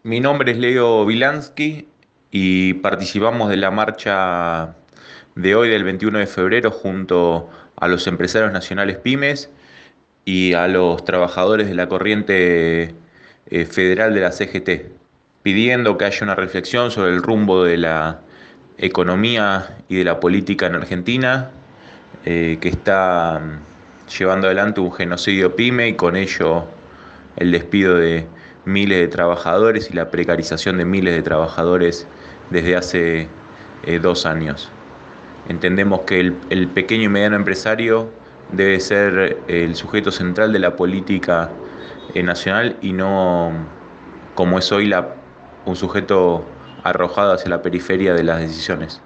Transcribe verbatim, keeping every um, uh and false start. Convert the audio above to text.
Mi nombre es Leo Vilansky y participamos de la marcha de hoy, del veintiuno de febrero, junto a los empresarios nacionales pymes y a los trabajadores de la corriente eh, federal de la C G T, pidiendo que haya una reflexión sobre el rumbo de la economía y de la política en Argentina, eh, que está mm, llevando adelante un genocidio pyme y con ello el despido de miles de trabajadores y la precarización de miles de trabajadores desde hace eh, dos años. Entendemos que el, el pequeño y mediano empresario debe ser el sujeto central de la política eh, nacional y no como es hoy la, un sujeto arrojado hacia la periferia de las decisiones.